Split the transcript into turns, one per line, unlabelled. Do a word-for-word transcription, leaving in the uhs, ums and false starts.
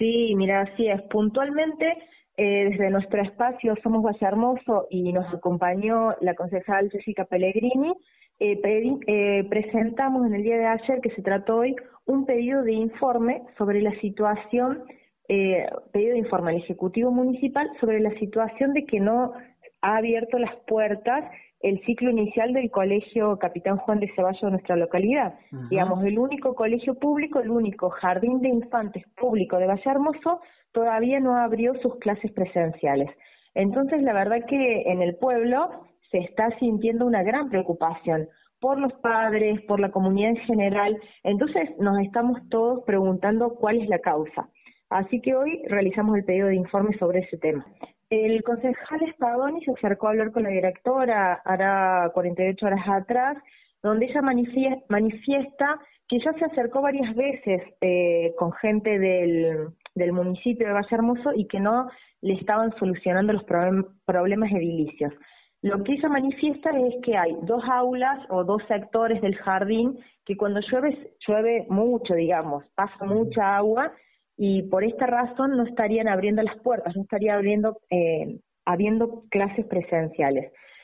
Sí, mira, así es. Puntualmente, eh, desde nuestro espacio Somos Valle Hermoso y nos acompañó la concejal Jessica Pellegrini, eh, pedi- eh, presentamos en el día de ayer, que se trató hoy, un pedido de informe sobre la situación, eh, pedido de informe al Ejecutivo Municipal sobre la situación de que no ha abierto las puertas el ciclo inicial del Colegio Capitán Juan de Ceballos de nuestra localidad.
Ujú.
Digamos, el único colegio público, el único jardín de infantes público de Valle Hermoso todavía no abrió sus clases presenciales. Entonces, la verdad que en el pueblo se está sintiendo una gran preocupación por los padres, por la comunidad en general. Entonces, nos estamos todos preguntando cuál es la causa. Así que hoy realizamos el pedido de informe sobre ese tema. El concejal Spadoni se acercó a hablar con la directora hará cuarenta y ocho horas atrás, donde ella manifiesta, manifiesta que ya se acercó varias veces eh, con gente del, del municipio de Valle Hermoso y que no le estaban solucionando los problem- problemas edilicios. Lo que ella manifiesta es que hay dos aulas o dos sectores del jardín que cuando llueve, llueve mucho, digamos, pasa
Ujú.
mucha agua y por esta razón no estarían abriendo las puertas, no estaría abriendo, eh, habiendo clases presenciales.